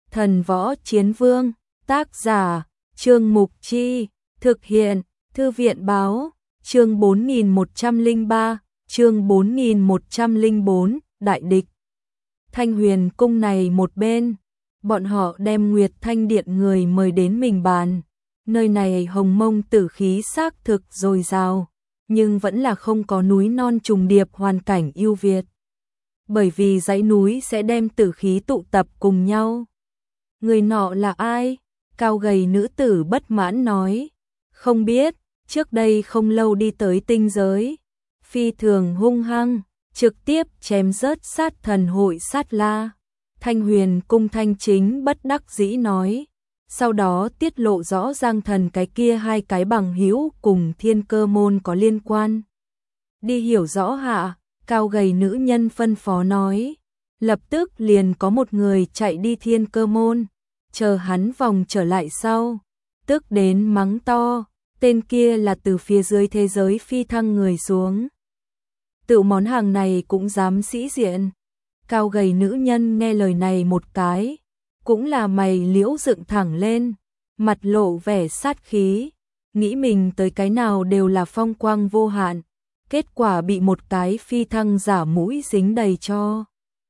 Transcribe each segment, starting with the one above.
Thần Võ Chiến Vương, tác giả, Trương Mục Chi, thực hiện, Thư viện Báo, chương 4103, chương 4104, đại địch. Thanh Huyền Cung này một bên, bọn họ đem Nguyệt Thanh Điện người mời đến mình bàn. Nơi này hồng mông tử khí xác thực dồi dào, nhưng vẫn là không có núi non trùng điệp hoàn cảnh ưu việt. Bởi vì dãy núi sẽ đem tử khí tụ tập cùng nhau. Người nọ là ai? Cao gầy nữ tử bất mãn nói. Không biết, trước đây không lâu đi tới tinh giới. Phi thường hung hăng, trực tiếp chém rớt sát thần hội sát la. Thanh Huyền Cung Thanh Chính bất đắc dĩ nói. Sau đó tiết lộ rõ Giang Thần cái kia hai cái bằng hữu cùng Thiên Cơ môn có liên quan. Đi hiểu rõ hạ, cao gầy nữ nhân phân phó nói. Lập tức liền có một người chạy đi Thiên Cơ môn, chờ hắn vòng trở lại sau, tức đến mắng to, tên kia là từ phía dưới thế giới phi thăng người xuống. Tự món hàng này cũng dám sĩ diện. Cao gầy nữ nhân nghe lời này một cái, cũng là mày liễu dựng thẳng lên, mặt lộ vẻ sát khí, nghĩ mình tới cái nào đều là phong quang vô hạn, kết quả bị một cái phi thăng giả mũi dính đầy cho.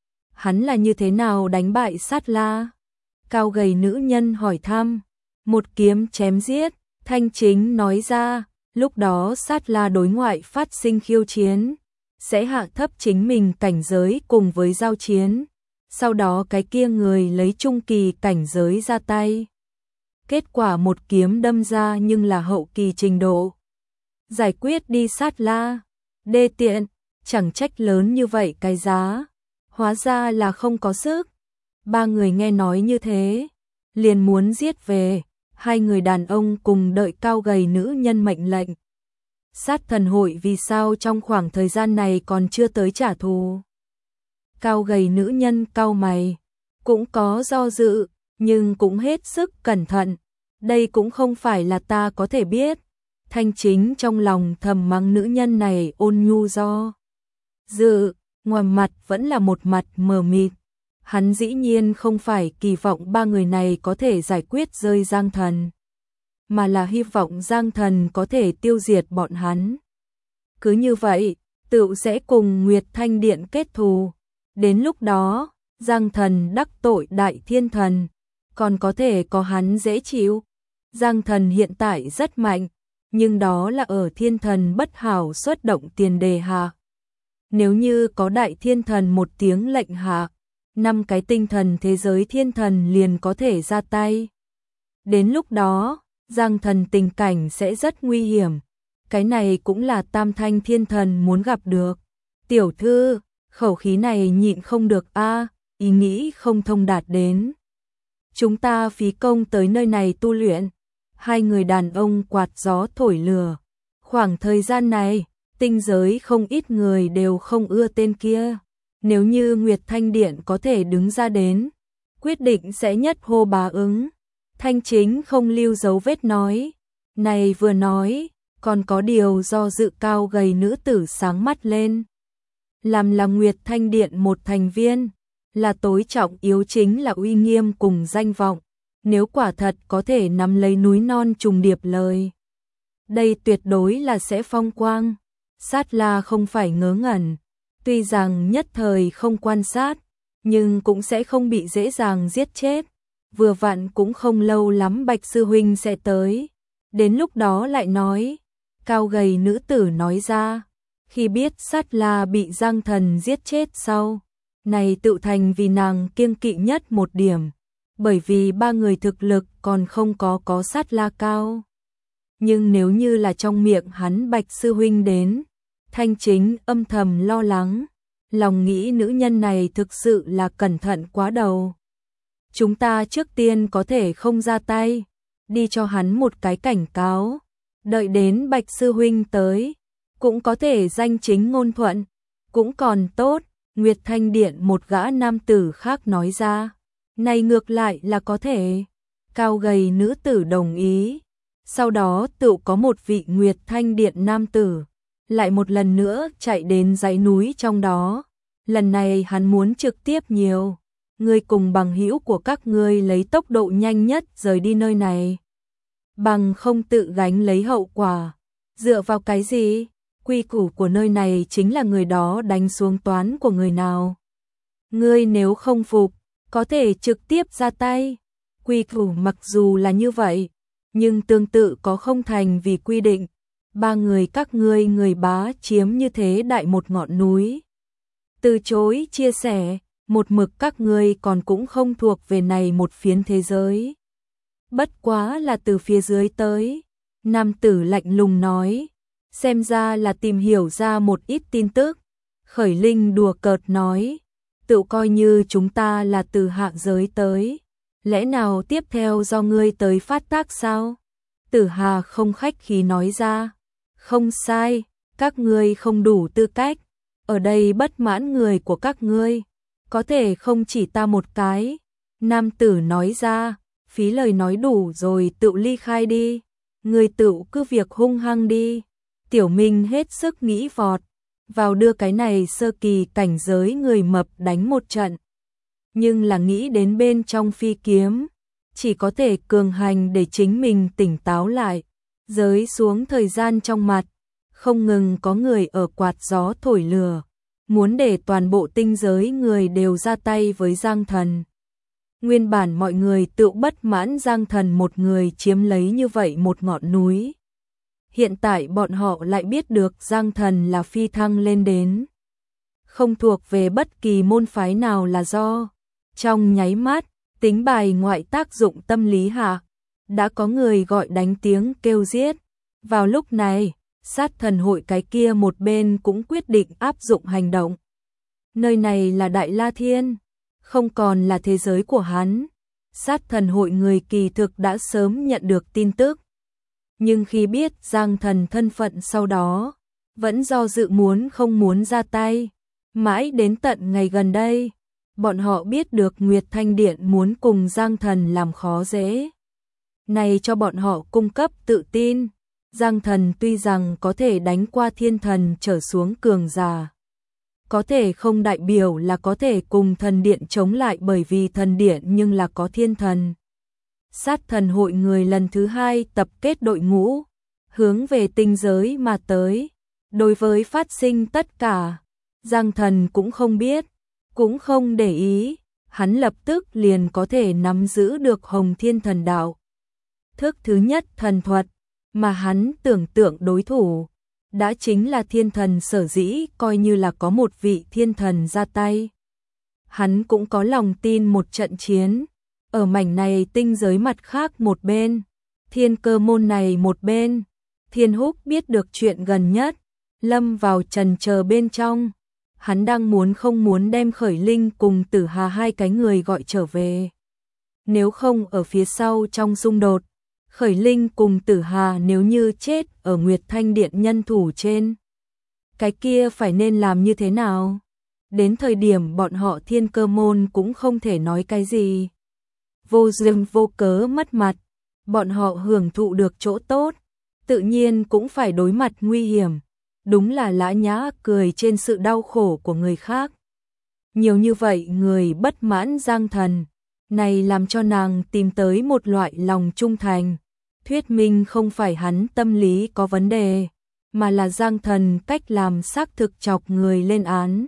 Hắn là như thế nào đánh bại sát la? Cao gầy nữ nhân hỏi thăm. Một kiếm chém giết, Thanh Chính nói ra, lúc đó sát la đối ngoại phát sinh khiêu chiến, sẽ hạ thấp chính mình cảnh giới cùng với giao chiến. Sau đó cái kia người lấy trung kỳ cảnh giới ra tay. Kết quả một kiếm đâm ra nhưng là hậu kỳ trình độ. Giải quyết đi sát la. Đê tiện, chẳng trách lớn như vậy cái giá. Hóa ra là không có sức. Ba người nghe nói như thế, liền muốn giết về. Hai người đàn ông cùng đợi cao gầy nữ nhân mệnh lệnh. Sát thần hội vì sao trong khoảng thời gian này còn chưa tới trả thù? Cao gầy nữ nhân cau mày, cũng có do dự, nhưng cũng hết sức cẩn thận. Đây cũng không phải là ta có thể biết. Thanh Chính trong lòng thầm mắng nữ nhân này ôn nhu do dự, ngoài mặt vẫn là một mặt mờ mịt. Hắn dĩ nhiên không phải kỳ vọng ba người này có thể giải quyết rơi Giang Thần, mà là hy vọng Giang Thần có thể tiêu diệt bọn hắn. Cứ như vậy, tựu sẽ cùng Nguyệt Thanh Điện kết thù. Đến lúc đó, Giang Thần đắc tội Đại Thiên Thần, còn có thể có hắn dễ chịu. Giang Thần hiện tại rất mạnh, nhưng đó là ở Thiên Thần bất hảo xuất động tiền đề hạ. Nếu như có Đại Thiên Thần một tiếng lệnh hạ, 5 cái tinh thần thế giới thiên thần liền có thể ra tay. Đến lúc đó, Giang Thần tình cảnh sẽ rất nguy hiểm. Cái này cũng là Tam Thanh Thiên Thần muốn gặp được. Tiểu thư, khẩu khí này nhịn không được a, ý nghĩ không thông đạt đến. Chúng ta phí công tới nơi này tu luyện. Hai người đàn ông quạt gió thổi lửa. Khoảng thời gian này, tinh giới không ít người đều không ưa tên kia. Nếu như Nguyệt Thanh Điện có thể đứng ra đến, quyết định sẽ nhất hô bá ứng. Thanh Chính không lưu dấu vết nói. Này vừa nói, còn có điều do dự cao gầy nữ tử sáng mắt lên. Làm là Nguyệt Thanh Điện một thành viên, là tối trọng yếu chính là uy nghiêm cùng danh vọng. Nếu quả thật có thể nắm lấy núi non trùng điệp lời, đây tuyệt đối là sẽ phong quang. Sát la không phải ngớ ngẩn. Tuy rằng nhất thời không quan sát, nhưng cũng sẽ không bị dễ dàng giết chết. Vừa vặn cũng không lâu lắm Bạch Sư Huynh sẽ tới. Đến lúc đó lại nói. Cao gầy nữ tử nói ra. Khi biết sát la bị Giang Thần giết chết sau, này tự thành vì nàng kiêng kỵ nhất một điểm. Bởi vì ba người thực lực còn không có sát la cao. Nhưng nếu như là trong miệng hắn Bạch Sư Huynh đến, Thanh Chính âm thầm lo lắng, lòng nghĩ nữ nhân này thực sự là cẩn thận quá đầu. Chúng ta trước tiên có thể không ra tay, đi cho hắn một cái cảnh cáo, đợi đến Bạch Sư Huynh tới, cũng có thể danh chính ngôn thuận, cũng còn tốt. Nguyệt Thanh Điện một gã nam tử khác nói ra, này ngược lại là có thể. Cao gầy nữ tử đồng ý, sau đó tự có một vị Nguyệt Thanh Điện nam tử lại một lần nữa chạy đến dãy núi trong đó. Lần này hắn muốn trực tiếp nhiều ngươi cùng bằng hữu của các ngươi lấy tốc độ nhanh nhất rời đi nơi này. Bằng không tự gánh lấy hậu quả. Dựa vào cái gì? Quy củ của nơi này chính là người đó đánh xuống toán của người nào. Ngươi nếu không phục, có thể trực tiếp ra tay. Quy củ mặc dù là như vậy, nhưng tương tự có không thành vì quy định. Ba người các ngươi người bá chiếm như thế đại một ngọn núi. Từ chối chia sẻ, một mực các ngươi còn cũng không thuộc về này một phiến thế giới. Bất quá là từ phía dưới tới. Nam tử lạnh lùng nói, xem ra là tìm hiểu ra một ít tin tức. Khởi Linh đùa cợt nói, tự coi như chúng ta là từ hạ giới tới. Lẽ nào tiếp theo do ngươi tới phát tác sao? Tử Hà không khách khí nói ra, không sai, các ngươi không đủ tư cách. Ở đây bất mãn người của các ngươi, có thể không chỉ ta một cái. Nam tử nói ra, phí lời nói đủ rồi tự ly khai đi. Người tự cứ việc hung hăng đi. Tiểu Minh hết sức nghĩ vọt vào đưa cái này sơ kỳ cảnh giới người mập đánh một trận. Nhưng là nghĩ đến bên trong phi kiếm, chỉ có thể cường hành để chính mình tỉnh táo lại. Giới xuống thời gian trong mặt, không ngừng có người ở quạt gió thổi lửa, muốn để toàn bộ tinh giới người đều ra tay với Giang Thần. Nguyên bản mọi người tự bất mãn Giang Thần một người chiếm lấy như vậy một ngọn núi. Hiện tại bọn họ lại biết được Giang Thần là phi thăng lên đến. Không thuộc về bất kỳ môn phái nào là do. Trong nháy mắt, tính bài ngoại tác dụng tâm lý hạ, đã có người gọi đánh tiếng kêu giết. Vào lúc này, sát thần hội cái kia một bên cũng quyết định áp dụng hành động. Nơi này là Đại La Thiên, không còn là thế giới của hắn. Sát thần hội người kỳ thực đã sớm nhận được tin tức. Nhưng khi biết Giang Thần thân phận sau đó, vẫn do dự muốn không muốn ra tay. Mãi đến tận ngày gần đây, bọn họ biết được Nguyệt Thanh Điện muốn cùng Giang Thần làm khó dễ. Này cho bọn họ cung cấp tự tin. Giang Thần tuy rằng có thể đánh qua thiên thần trở xuống cường giả, có thể không đại biểu là có thể cùng thần điện chống lại, bởi vì thần điện nhưng là có thiên thần. Sát thần hội người lần thứ hai tập kết đội ngũ, hướng về tinh giới mà tới. Đối với phát sinh tất cả, Giang Thần cũng không biết, cũng không để ý, hắn lập tức liền có thể nắm giữ được Hồng Thiên Thần Đạo. Thức thứ nhất thần thuật, mà hắn tưởng tượng đối thủ, đã chính là thiên thần. Sở dĩ coi như là có một vị thiên thần ra tay, hắn cũng có lòng tin một trận chiến. Ở mảnh này tinh giới mặt khác một bên, Thiên Cơ môn này một bên, Thiên Húc biết được chuyện gần nhất, lâm vào trần chờ bên trong. Hắn đang muốn không muốn đem Khởi Linh cùng Tử Hà hai cái người gọi trở về. Nếu không ở phía sau trong xung đột, Khởi Linh cùng Tử Hà nếu như chết ở Nguyệt Thanh Điện nhân thủ trên, cái kia phải nên làm như thế nào? Đến thời điểm bọn họ Thiên Cơ môn cũng không thể nói cái gì. Vô duyên vô cớ mất mặt, bọn họ hưởng thụ được chỗ tốt, tự nhiên cũng phải đối mặt nguy hiểm. Đúng là Lã Nhã cười trên sự đau khổ của người khác. Nhiều như vậy người bất mãn Giang Thần, này làm cho nàng tìm tới một loại lòng trung thành. Thuyết minh không phải hắn tâm lý có vấn đề, mà là Giang Thần cách làm xác thực chọc người lên án.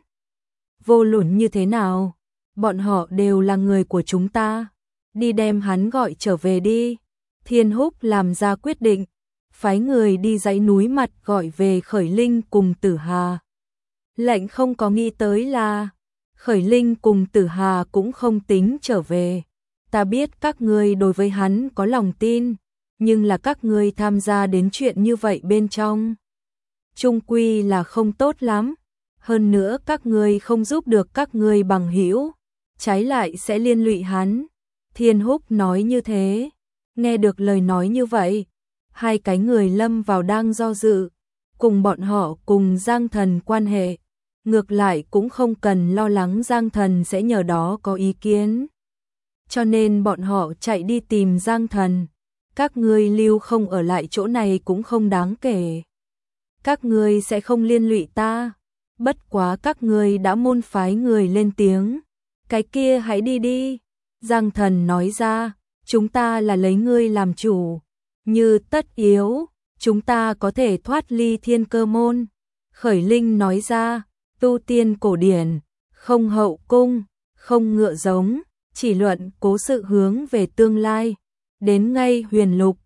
Vô luận như thế nào, bọn họ đều là người của chúng ta. Đi đem hắn gọi trở về đi. Thiên Húc làm ra quyết định, phái người đi dãy núi mặt gọi về Khởi Linh cùng Tử Hà. Lệnh không có nghĩ tới là Khởi Linh cùng Tử Hà cũng không tính trở về. Ta biết các ngươi đối với hắn có lòng tin, nhưng là các ngươi tham gia đến chuyện như vậy bên trong, chung quy là không tốt lắm. Hơn nữa các ngươi không giúp được các ngươi bằng hữu, trái lại sẽ liên lụy hắn. Thiên Húc nói như thế. Nghe được lời nói như vậy, hai cái người lâm vào đang do dự. Cùng bọn họ cùng Giang Thần quan hệ, ngược lại cũng không cần lo lắng Giang Thần sẽ nhờ đó có ý kiến. Cho nên bọn họ chạy đi tìm Giang Thần. Các ngươi lưu không ở lại chỗ này cũng không đáng kể. Các ngươi sẽ không liên lụy ta. Bất quá các ngươi đã môn phái người lên tiếng. Cái kia hãy đi đi. Giang Thần nói ra, chúng ta là lấy ngươi làm chủ. Như tất yếu, chúng ta có thể thoát ly thiên cơ môn. Khởi Linh nói ra, tu tiên cổ điển, không hậu cung, không ngựa giống, chỉ luận cố sự hướng về tương lai. Đến ngay huyền lục,